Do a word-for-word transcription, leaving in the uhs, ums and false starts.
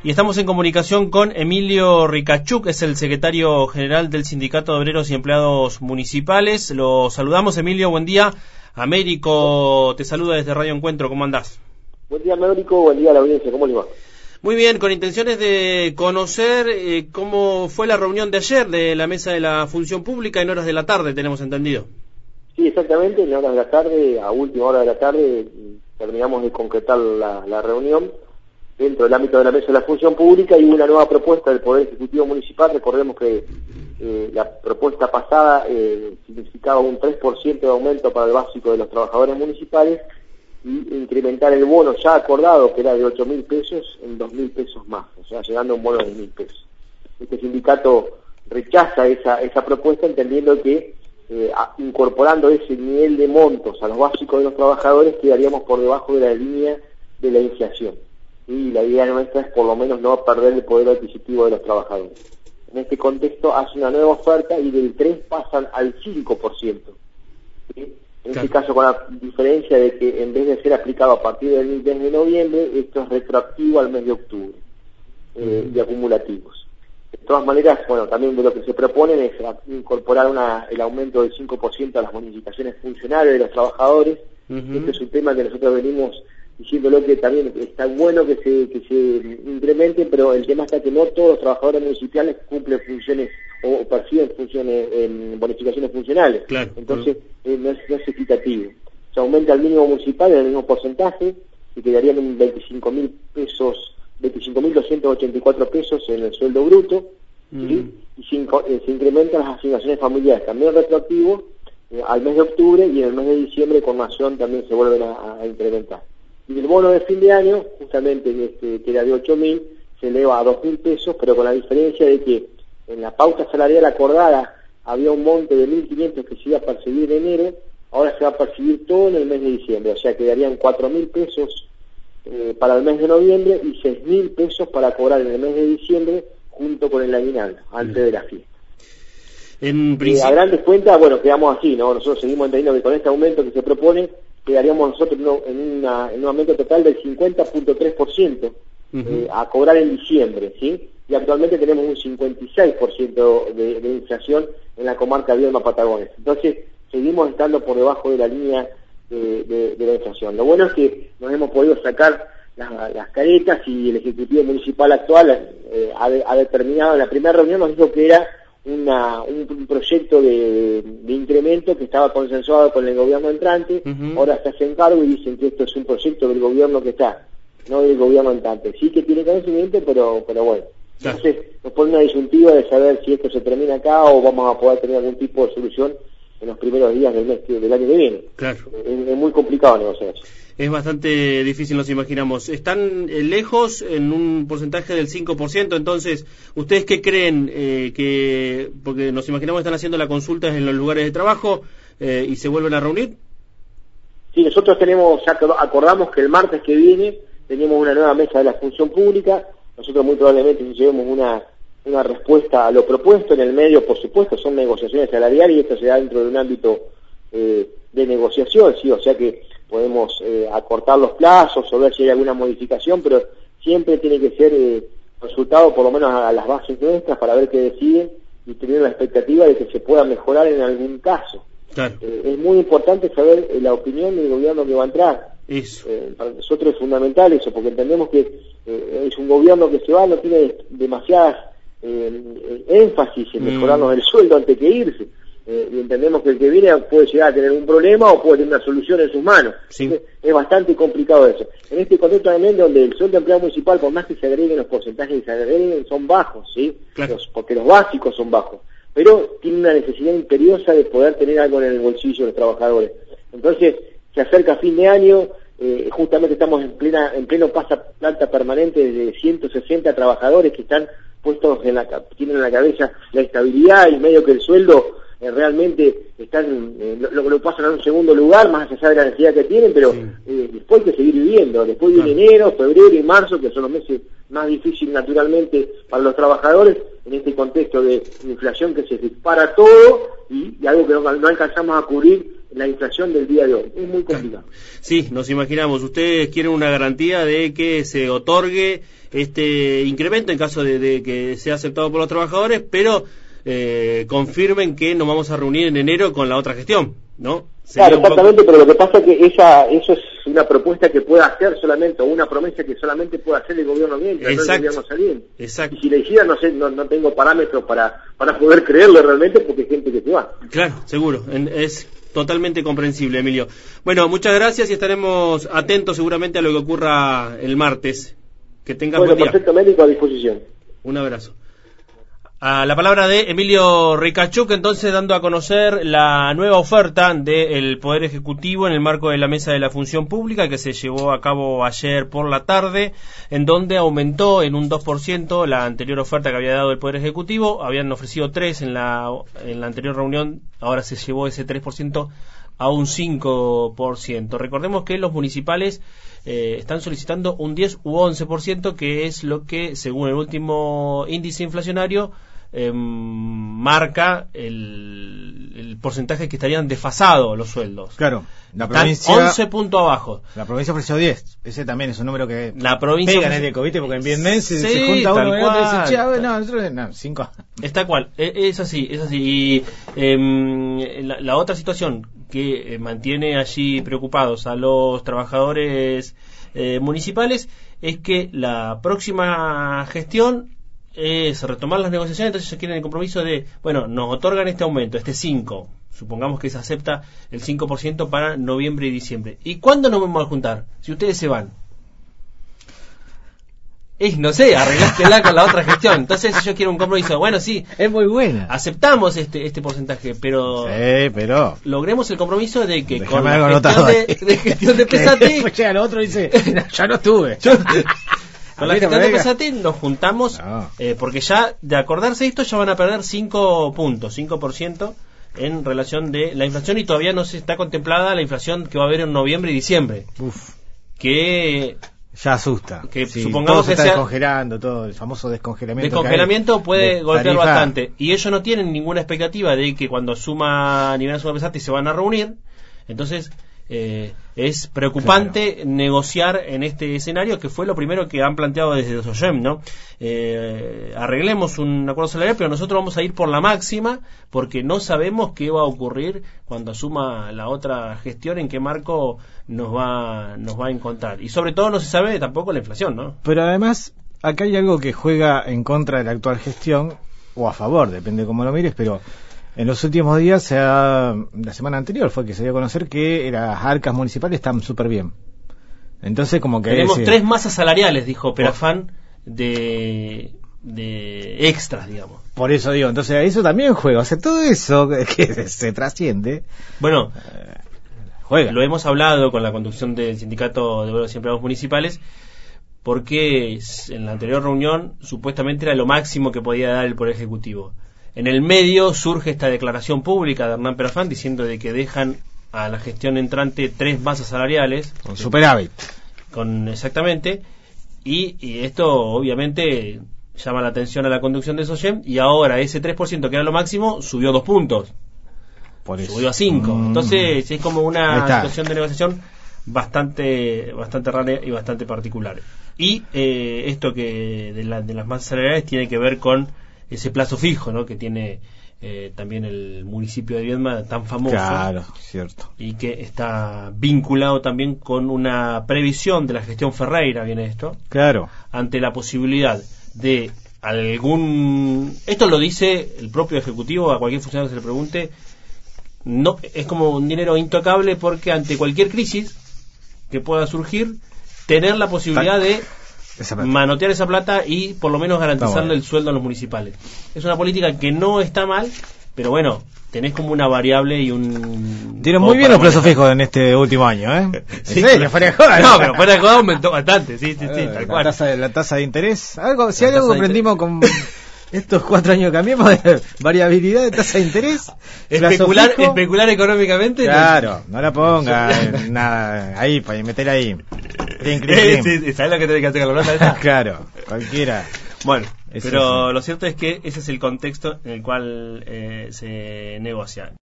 Y estamos en comunicación con Emilio Ricachuk, es el secretario general del Sindicato de Obreros y Empleados Municipales. Lo saludamos, Emilio, buen día. Américo te saluda desde Radio Encuentro, ¿cómo andás? Buen día, Américo, buen día a la audiencia, ¿cómo le va? Muy bien, con intenciones de conocer eh, cómo fue la reunión de ayer de la Mesa de la Función Pública en horas de la tarde, tenemos entendido. Sí, exactamente, en horas de la tarde, a última hora de la tarde, terminamos de concretar la, la reunión dentro del ámbito de la Mesa de la Función Pública y una nueva propuesta del Poder Ejecutivo Municipal. Recordemos que eh, la propuesta pasada eh, significaba un tres por ciento de aumento para el básico de los trabajadores municipales y incrementar el bono ya acordado, que era de ocho mil pesos, en dos mil pesos más, o sea, llegando a un bono de mil pesos. Este sindicato rechaza esa, esa propuesta, entendiendo que eh, a, incorporando ese nivel de montos a los básicos de los trabajadores quedaríamos por debajo de la línea de la inflación. Y la idea nuestra es por lo menos no perder el poder adquisitivo de los trabajadores. En este contexto hace una nueva oferta y del tres pasan al cinco por ciento. ¿Sí? En claro. Este caso con la diferencia de que en vez de ser aplicado a partir del mes de noviembre, esto es retroactivo al mes de octubre, eh, de acumulativos. De todas maneras, bueno, también de lo que se proponen es incorporar una, el aumento del cinco por ciento a las bonificaciones funcionales de los trabajadores. Uh-huh. Este es un tema que nosotros venimos diciéndolo, que también está bueno que se que se incremente, pero el tema está que no todos los trabajadores municipales cumplen funciones o, o perciben funciones en bonificaciones funcionales. Claro, entonces claro. Eh, no, es, no es equitativo. Se aumenta el mínimo municipal en el mismo porcentaje y quedarían en veinticinco mil pesos, veinticinco mil doscientos ochenta y cuatro pesos en el sueldo bruto, mm. ¿sí? Y se, eh, se incrementan las asignaciones familiares, también retroactivo eh, al mes de octubre, y en el mes de diciembre con nación también se vuelven a, a incrementar. Y el bono de fin de año, justamente este, que era de ocho mil, se eleva a dos mil pesos, pero con la diferencia de que en la pauta salarial acordada había un monte de mil quinientos que se iba a percibir en enero, ahora se va a percibir todo en el mes de diciembre, o sea, quedarían cuatro mil pesos eh, para el mes de noviembre y seis mil pesos para cobrar en el mes de diciembre junto con el aguinaldo, antes de la fiesta. En principio... eh, a grandes cuentas, bueno, quedamos así, ¿no? Nosotros seguimos entendiendo que con este aumento que se propone, quedaríamos nosotros en, una, en un aumento total del cincuenta punto tres por ciento uh-huh. eh, a cobrar en diciembre, ¿sí? Y actualmente tenemos un cincuenta y seis por ciento de, de inflación en la comarca Viedma-Patagones. Entonces, seguimos estando por debajo de la línea de, de, de la inflación. Lo bueno es que nos hemos podido sacar las, las caretas y el Ejecutivo Municipal actual eh, ha, de, ha determinado, en la primera reunión nos dijo que era Una, un, un proyecto de, de incremento que estaba consensuado con el gobierno entrante. Uh-huh. Ahora se hacen cargo y dicen que esto es un proyecto del gobierno que está, no del gobierno entrante. Sí que tiene conocimiento, pero pero bueno. Claro. Entonces nos pone una disyuntiva de saber si esto se termina acá o vamos a poder tener algún tipo de solución en los primeros días del mes del año que viene. Claro. Es, es muy complicado negociar eso. Es bastante difícil, nos imaginamos. Están eh, lejos en un porcentaje del cinco por ciento, entonces, ¿ustedes qué creen? Eh, que porque nos imaginamos que están haciendo las consultas en los lugares de trabajo eh, y se vuelven a reunir. Sí, nosotros tenemos, ya acordamos que el martes que viene tenemos una nueva mesa de la función pública. Nosotros muy probablemente llevemos una, una respuesta a lo propuesto. En el medio, por supuesto, son negociaciones salariales y esto se da dentro de un ámbito eh, de negociación, sí, o sea que podemos eh, acortar los plazos o ver si hay alguna modificación, pero siempre tiene que ser eh, consultado por lo menos a, a las bases nuestras para ver qué deciden y tener la expectativa de que se pueda mejorar en algún caso. Claro. Eh, es muy importante saber eh, la opinión del gobierno que va a entrar. Eso. Eh, para nosotros es fundamental eso, porque entendemos que eh, es un gobierno que se va, no tiene demasiadas eh, énfasis en mejorarnos mm. el sueldo antes que irse. Eh, y entendemos que el que viene puede llegar a tener un problema o puede tener una solución en sus manos. Sí. Es, es bastante complicado eso. En este contexto también donde el sueldo de empleado municipal, por más que se agreguen los porcentajes que se agreguen, son bajos, ¿sí? Claro. Los, porque los básicos son bajos. Pero tiene una necesidad imperiosa de poder tener algo en el bolsillo de los trabajadores. Entonces, se acerca fin de año, eh, justamente estamos en plena en pleno pasa planta permanente de ciento sesenta trabajadores que están puestos en la, tienen en la cabeza la estabilidad y medio que el sueldo Eh, realmente están eh, lo, lo pasan a un segundo lugar, más allá de la necesidad que tienen, pero sí. eh, después hay que seguir viviendo. Después viene claro. enero, febrero y marzo, que son los meses más difíciles naturalmente para los trabajadores, en este contexto de inflación que se dispara todo y, y algo que no, no alcanzamos a cubrir la inflación del día de hoy. Es muy complicado. Sí, nos imaginamos. Ustedes quieren una garantía de que se otorgue este incremento en caso de, de que sea aceptado por los trabajadores, pero eh, confirmen que nos vamos a reunir en enero con la otra gestión, ¿no? Sería claro, exactamente, poco... pero lo que pasa es que esa, eso es una propuesta que puede hacer solamente, o una promesa que solamente puede hacer el gobierno mientras, no el gobierno saliente. Exacto. Y si la hiciera, no sé, no, no tengo parámetros para, para poder creerle realmente, porque hay gente que se va. Claro, seguro, en, es totalmente comprensible, Emilio. Bueno, muchas gracias y estaremos atentos seguramente a lo que ocurra el martes. Que tengas bueno, buen día. Perfectamente, a disposición. Un abrazo. A la palabra de Emilio Ricachuk, entonces dando a conocer la nueva oferta del Poder Ejecutivo en el marco de la Mesa de la Función Pública que se llevó a cabo ayer por la tarde, en donde aumentó en un dos por ciento la anterior oferta que había dado el Poder Ejecutivo. Habían ofrecido tres en la, en la anterior reunión, ahora se llevó ese tres por ciento a un cinco por ciento. Recordemos que los municipales eh, están solicitando un diez u once por ciento, que es lo que, según el último índice inflacionario, eh, marca el, el porcentaje que estarían desfasados los sueldos. Claro, la Están provincia once puntos abajo. La provincia ofreció diez. Ese también es un número que la provincia pega en ofrece... el COVID, porque en Vietnam se, sí, se junta uno y otro y dice, cual, che, a ver, no, nosotros, no, cinco. Está cual, es así, es así. Y eh, la, la otra situación que mantiene allí preocupados a los trabajadores eh, municipales es que la próxima gestión es retomar las negociaciones. Entonces ellos quieren el compromiso de, bueno, nos otorgan este aumento, este cinco, supongamos que se acepta el cinco por ciento para noviembre y diciembre. ¿Y cuándo nos vamos a juntar? Si ustedes se van. Es, no sé, arreglástela con la otra gestión. Entonces yo quiero un compromiso. Bueno, sí, es muy buena. Aceptamos este este porcentaje, pero sí, pero logremos el compromiso de que déjame con la gestión de, de gestión de Pesati después llega el otro y dice, ya no estuve. Yo, con la gestión de Pesati nos juntamos, no. eh, porque ya de acordarse esto ya van a perder cinco puntos, cinco por ciento en relación de la inflación, y todavía no se está contemplada la inflación que va a haber en noviembre y diciembre. Uf. Que ya asusta. Que sí, supongamos todo se que está sea descongelando, todo el famoso descongelamiento. Descongelamiento puede de golpear tarifa. bastante. Y ellos no tienen ninguna expectativa de que cuando suma a nivel Pesati se van a reunir. Entonces eh, es preocupante claro. negociar en este escenario, que fue lo primero que han planteado desde SOGEM, ¿no? Eh, arreglemos un acuerdo salarial, pero nosotros vamos a ir por la máxima, porque no sabemos qué va a ocurrir cuando asuma la otra gestión, en qué marco nos va nos va a encontrar. Y sobre todo no se sabe tampoco la inflación, ¿no? Pero además, acá hay algo que juega en contra de la actual gestión, o a favor, depende de cómo lo mires, pero en los últimos días, se ha, la semana anterior fue que se dio a conocer que las arcas municipales están súper bien. Entonces, como que tenemos decir, tres masas salariales, dijo Perafán, de, de extras, digamos. Por eso digo, entonces eso también juega. O sea, todo eso que se trasciende, bueno, eh, juega. Lo hemos hablado con la conducción del Sindicato de Obreros y Empleados Municipales, porque en la anterior reunión supuestamente era lo máximo que podía dar el Poder Ejecutivo. En el medio surge esta declaración pública de Hernán Perafán diciendo de que dejan a la gestión entrante tres masas salariales. Con superávit. Con, exactamente. Y, y esto obviamente llama la atención a la conducción de SOGEM, y ahora ese tres por ciento que era lo máximo subió dos puntos. Por eso. Subió a cinco. Mm. Entonces es como una situación de negociación bastante bastante rara y bastante particular. Y eh, esto que de, la, de las masas salariales tiene que ver con ese plazo fijo, ¿no?, que tiene eh, también el municipio de Viedma, tan famoso. Claro, cierto. Y que está vinculado también con una previsión de la gestión Ferreira, viene esto. Claro. Ante la posibilidad de algún... Esto lo dice el propio Ejecutivo, a cualquier funcionario que se le pregunte, no es como un dinero intocable, porque ante cualquier crisis que pueda surgir, tener la posibilidad de esa manotear esa plata y por lo menos garantizarle el sueldo a los municipales. Es una política que no está mal, pero bueno, tenés como una variable y un... Dieron muy bien los plazos fijos en este último año, ¿eh? Sí, serio, fuera de joda, no, pero fuera de joda aumentó bastante, sí, sí, sí, eh, tal la cual. Tasa de, la tasa de interés, algo, si algo aprendimos con estos cuatro años que cambiamos de variabilidad de tasa de interés, especular, especular económicamente. Claro, no, no la ponga en nada, ahí, para meter ahí. Clean, clean, clean. Sí, ¿sabes lo que tenés que hacer con la plata? Claro, cualquiera. Bueno, eso pero sí. Lo cierto es que ese es el contexto en el cual eh, se negocia.